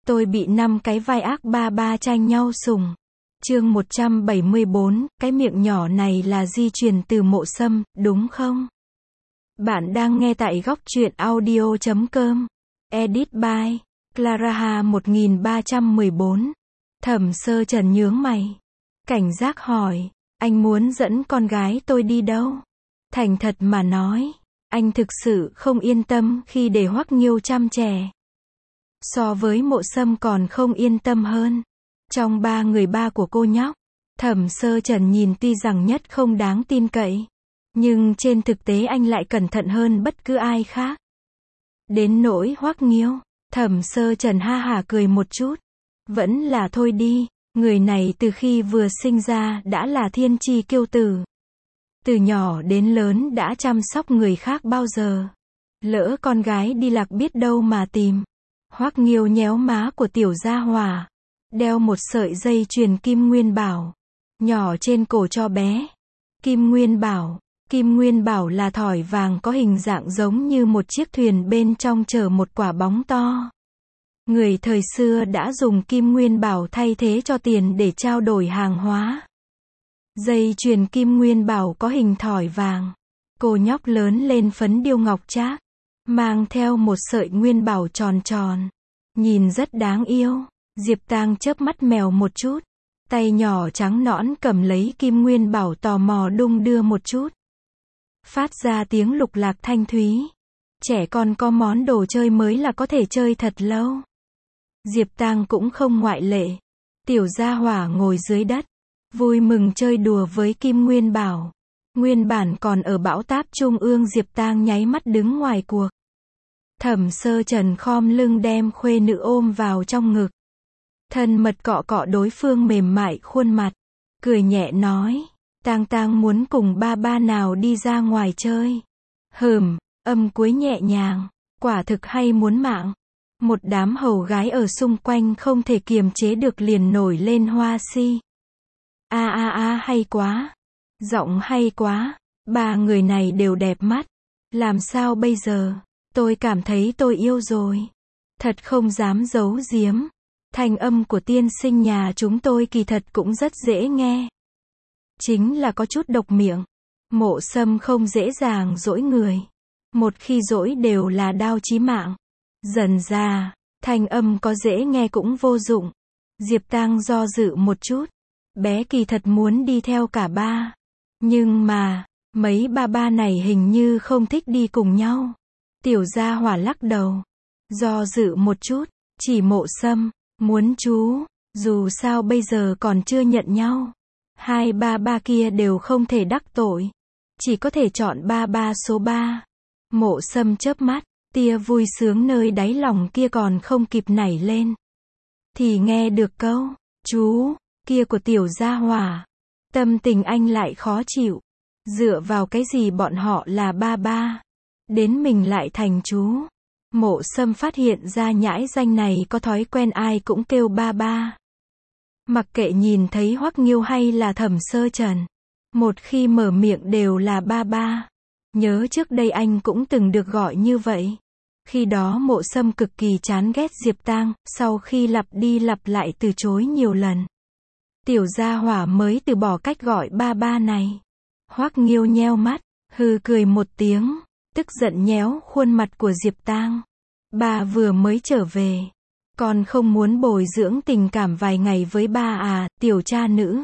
Tôi bị 5 cái vai ác ba ba tranh nhau sủng. Chương 174, cái miệng nhỏ này là di truyền từ Mộ Sâm, đúng không? Bạn đang nghe tại góc truyện audio.com. Edit by Clara 1314. Thẩm Sơ Trần nhướng mày, cảnh giác hỏi, anh muốn dẫn con gái tôi đi đâu? Thành thật mà nói, anh thực sự không yên tâm khi để Hoắc Nghiêu chăm trẻ. So với Mộ Sâm còn không yên tâm hơn. Trong ba người ba của cô nhóc, Thẩm Sơ Trần nhìn tuy rằng nhất không đáng tin cậy, nhưng trên thực tế anh lại cẩn thận hơn bất cứ ai khác. Đến nỗi Hoắc Nghiêu, Thẩm Sơ Trần ha hả cười một chút. Vẫn là thôi đi, người này từ khi vừa sinh ra đã là thiên chi kiêu tử. Từ nhỏ đến lớn đã chăm sóc người khác bao giờ. Lỡ con gái đi lạc biết đâu mà tìm. Hoắc Nghiêu nhéo má của tiểu gia hỏa, đeo một sợi dây chuyền kim nguyên bảo, nhỏ trên cổ cho bé. Kim nguyên bảo là thỏi vàng có hình dạng giống như một chiếc thuyền bên trong chở một quả bóng to. Người thời xưa đã dùng kim nguyên bảo thay thế cho tiền để trao đổi hàng hóa. Dây chuyền kim nguyên bảo có hình thỏi vàng. Cô nhóc lớn lên phấn điêu ngọc trác, mang theo một sợi nguyên bảo tròn tròn, nhìn rất đáng yêu. Diệp Tang chớp mắt mèo một chút, tay nhỏ trắng nõn cầm lấy kim nguyên bảo tò mò đung đưa một chút. Phát ra tiếng lục lạc thanh thúy. Trẻ con có món đồ chơi mới là có thể chơi thật lâu. Diệp Tang cũng không ngoại lệ. Tiểu gia hỏa ngồi dưới đất, vui mừng chơi đùa với kim nguyên bảo. Nguyên bản còn ở bão táp trung ương Diệp Tang nháy mắt đứng ngoài cuộc. Thẩm Sơ Trần khom lưng đem khuê nữ ôm vào trong ngực. Thân mật cọ cọ đối phương mềm mại khuôn mặt. Cười nhẹ nói, Tang Tang muốn cùng ba ba nào đi ra ngoài chơi. Âm cuối nhẹ nhàng, quả thực hay muốn mạng. Một đám hầu gái ở xung quanh không thể kiềm chế được liền nổi lên hoa si. Hay quá. Giọng hay quá. Ba người này đều đẹp mắt. Làm sao bây giờ? Tôi cảm thấy tôi yêu rồi. Thật không dám giấu giếm. Thanh âm của tiên sinh nhà chúng tôi kỳ thật cũng rất dễ nghe. Chính là có chút độc miệng. Mộ Sâm không dễ dàng dỗi người. Một khi dỗi đều là đao chí mạng. Dần ra, thanh âm có dễ nghe cũng vô dụng. Diệp Tang do dự một chút. Bé kỳ thật muốn đi theo cả ba. Nhưng mà, mấy ba ba này hình như không thích đi cùng nhau. Tiểu gia hỏa lắc đầu. Do dự một chút, chỉ Mộ Sâm, muốn chú, dù sao bây giờ còn chưa nhận nhau. Hai ba ba kia đều không thể đắc tội. Chỉ có thể chọn ba ba số 3. Mộ Sâm chớp mắt, tia vui sướng nơi đáy lòng kia còn không kịp nảy lên. Thì nghe được câu, chú, kia của tiểu gia hỏa. Tâm tình anh lại khó chịu. Dựa vào cái gì bọn họ là ba ba? Đến mình lại thành chú. Mộ Sâm phát hiện ra nhãi danh này có thói quen ai cũng kêu ba ba. Mặc kệ nhìn thấy Hoắc Nghiêu hay là Thẩm Sơ Trần. Một khi mở miệng đều là ba ba. Nhớ trước đây anh cũng từng được gọi như vậy. Khi đó Mộ Sâm cực kỳ chán ghét Diệp Tang, sau khi lặp đi lặp lại từ chối nhiều lần. Tiểu gia hỏa mới từ bỏ cách gọi ba ba này. Hoắc Nghiêu nheo mắt, hừ cười một tiếng, tức giận nhéo khuôn mặt của Diệp Tang. Ba vừa mới trở về, còn không muốn bồi dưỡng tình cảm vài ngày với ba à, tiểu cha nữ.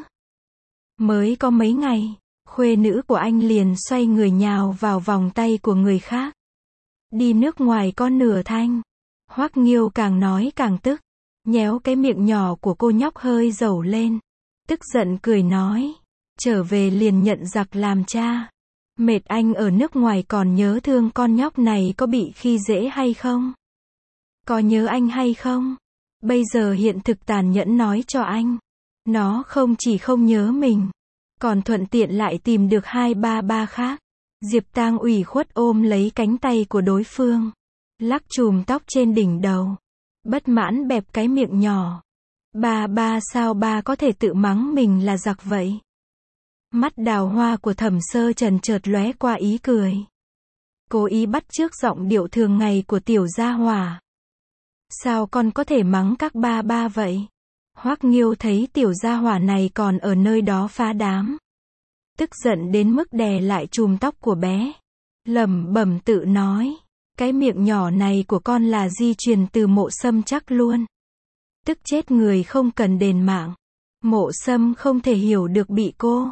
Mới có mấy ngày, khuê nữ của anh liền xoay người nhào vào vòng tay của người khác. Đi nước ngoài có nửa thanh. Hoắc Nghiêu càng nói càng tức, nhéo cái miệng nhỏ của cô nhóc hơi dẩu lên. Tức giận cười nói, trở về liền nhận giặc làm cha. Mệt anh ở nước ngoài còn nhớ thương con nhóc này có bị khi dễ hay không? Có nhớ anh hay không? Bây giờ hiện thực tàn nhẫn nói cho anh. Nó không chỉ không nhớ mình, còn thuận tiện lại tìm được hai ba ba khác. Diệp Tang ủy khuất ôm lấy cánh tay của đối phương, lắc chùm tóc trên đỉnh đầu, bất mãn bẹp cái miệng nhỏ. Ba sao ba có thể tự mắng mình là giặc vậy? Mắt đào hoa của Thẩm Sơ Trần chợt lóe qua ý cười. Cố ý bắt chước giọng điệu thường ngày của tiểu gia hỏa. Sao con có thể mắng các ba ba vậy? Hoắc Nghiêu thấy tiểu gia hỏa này còn ở nơi đó phá đám. Tức giận đến mức đè lại chùm tóc của bé. Lẩm bẩm tự nói. Cái miệng nhỏ này của con là di truyền từ Mộ Sâm chắc luôn. Tức chết người không cần đền mạng. Mộ Sâm không thể hiểu được bị cô.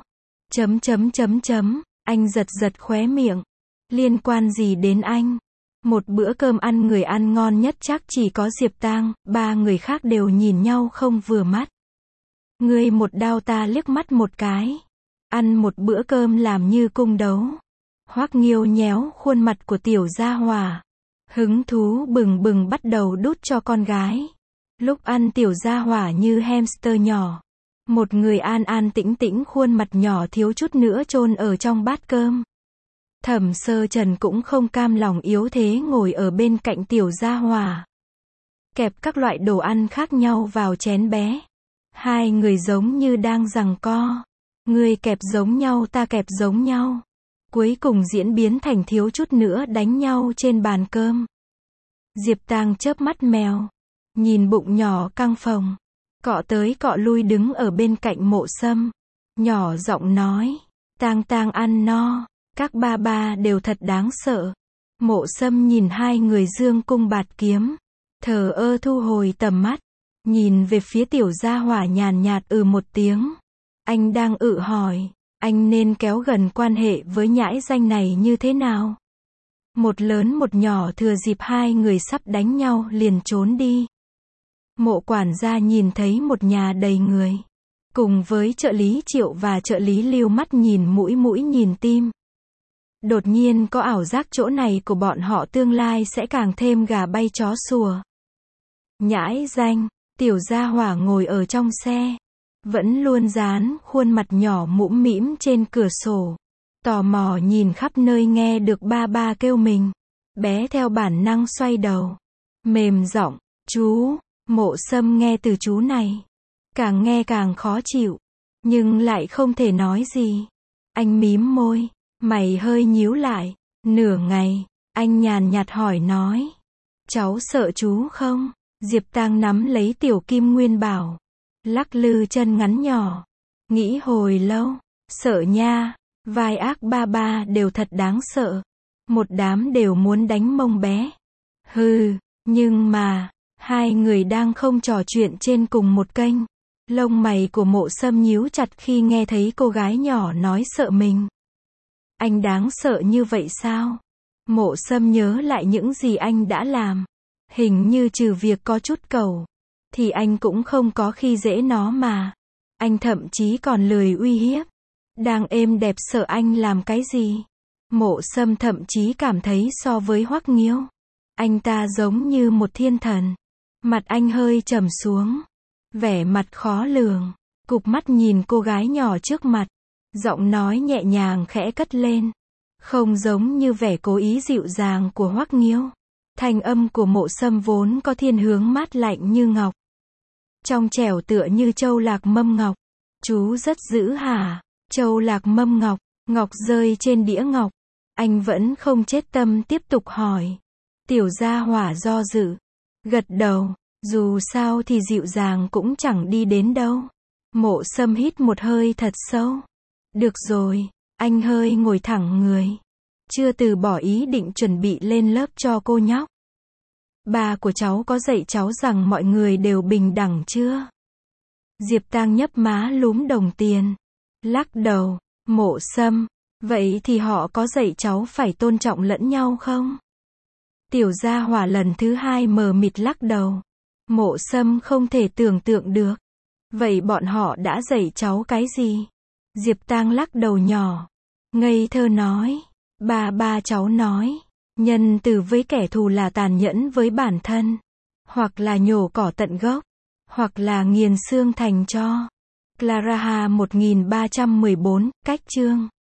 Anh giật giật khóe miệng. Liên quan gì đến anh? Một bữa cơm ăn người ăn ngon nhất chắc chỉ có Diệp Tang, ba người khác đều nhìn nhau không vừa mắt. Ngươi một đao ta liếc mắt một cái. Ăn một bữa cơm làm như cung đấu. Hoắc Nghiêu nhéo khuôn mặt của tiểu gia hỏa. Hứng thú bừng bừng bắt đầu đút cho con gái. Lúc ăn tiểu gia hỏa như hamster nhỏ. Một người an an tĩnh tĩnh khuôn mặt nhỏ thiếu chút nữa chôn ở trong bát cơm. Thẩm Sơ Trần cũng không cam lòng yếu thế ngồi ở bên cạnh tiểu gia hỏa. Kẹp các loại đồ ăn khác nhau vào chén bé. Hai người giống như đang giằng co. Ngươi kẹp giống nhau ta kẹp giống nhau. Cuối cùng diễn biến thành thiếu chút nữa đánh nhau trên bàn cơm. Diệp Tang chớp mắt mèo. Nhìn bụng nhỏ căng phồng. Cọ tới cọ lui đứng ở bên cạnh Mộ Sâm. Nhỏ giọng nói. Tang Tang ăn no. Các ba ba đều thật đáng sợ. Mộ Sâm nhìn hai người dương cung bạt kiếm. Thờ ơ thu hồi tầm mắt. Nhìn về phía tiểu gia hỏa nhàn nhạt một tiếng. Anh đang hỏi. Anh nên kéo gần quan hệ với nhãi danh này như thế nào? Một lớn một nhỏ thừa dịp hai người sắp đánh nhau liền trốn đi. Mộ quản gia nhìn thấy một nhà đầy người. Cùng với trợ lý Triệu và trợ lý Lưu mắt nhìn mũi nhìn tim. Đột nhiên có ảo giác chỗ này của bọn họ tương lai sẽ càng thêm gà bay chó sủa. Nhãi danh, tiểu gia hỏa ngồi ở trong xe. Vẫn luôn dán khuôn mặt nhỏ mũm mĩm trên cửa sổ. Tò mò nhìn khắp nơi nghe được ba ba kêu mình. Bé theo bản năng xoay đầu. Mềm giọng, chú. Mộ Sâm nghe từ chú này. Càng nghe càng khó chịu. Nhưng lại không thể nói gì. Anh mím môi. Mày hơi nhíu lại. Nửa ngày. Anh nhàn nhạt hỏi nói. Cháu sợ chú không? Diệp Tang nắm lấy tiểu kim nguyên bảo. Lắc lư chân ngắn nhỏ. Nghĩ hồi lâu. Sợ nha. Vai ác ba ba đều thật đáng sợ. Một đám đều muốn đánh mông bé. Hừ. Nhưng mà. Hai người đang không trò chuyện trên cùng một kênh. Lông mày của Mộ Sâm nhíu chặt khi nghe thấy cô gái nhỏ nói sợ mình. Anh đáng sợ như vậy sao? Mộ Sâm nhớ lại những gì anh đã làm. Hình như trừ việc có chút cẩu. Thì anh cũng không có khi dễ nó mà. Anh thậm chí còn lười uy hiếp. Đang êm đẹp sợ anh làm cái gì? Mộ Sâm thậm chí cảm thấy so với Hoắc Nghiêu. Anh ta giống như một thiên thần. Mặt anh hơi trầm xuống. Vẻ mặt khó lường. Cụp mắt nhìn cô gái nhỏ trước mặt. Giọng nói nhẹ nhàng khẽ cất lên. Không giống như vẻ cố ý dịu dàng của Hoắc Nghiêu. Thanh âm của Mộ Sâm vốn có thiên hướng mát lạnh như ngọc. Trong trẻo tựa như châu lạc mâm ngọc. Chú rất dữ hả? Châu lạc mâm ngọc. Ngọc rơi trên đĩa ngọc. Anh vẫn không chết tâm tiếp tục hỏi. Tiểu gia hỏa do dự. Gật đầu. Dù sao thì dịu dàng cũng chẳng đi đến đâu. Mộ Sâm hít một hơi thật sâu. Được rồi. Anh hơi ngồi thẳng người. Chưa từ bỏ ý định chuẩn bị lên lớp cho cô nhóc. Ba của cháu có dạy cháu rằng mọi người đều bình đẳng chưa? Diệp Tang nhấp má lúm đồng tiền. Lắc đầu. Mộ Sâm. Vậy thì họ có dạy cháu phải tôn trọng lẫn nhau không? Tiểu gia hỏa lần thứ hai mờ mịt lắc đầu. Mộ Sâm không thể tưởng tượng được. Vậy bọn họ đã dạy cháu cái gì? Diệp Tang lắc đầu nhỏ. Ngây thơ nói. Ba cháu nói. Nhân từ với kẻ thù là tàn nhẫn với bản thân. Hoặc là nhổ cỏ tận gốc. Hoặc là nghiền xương thành tro. Clara 1314, cách chương.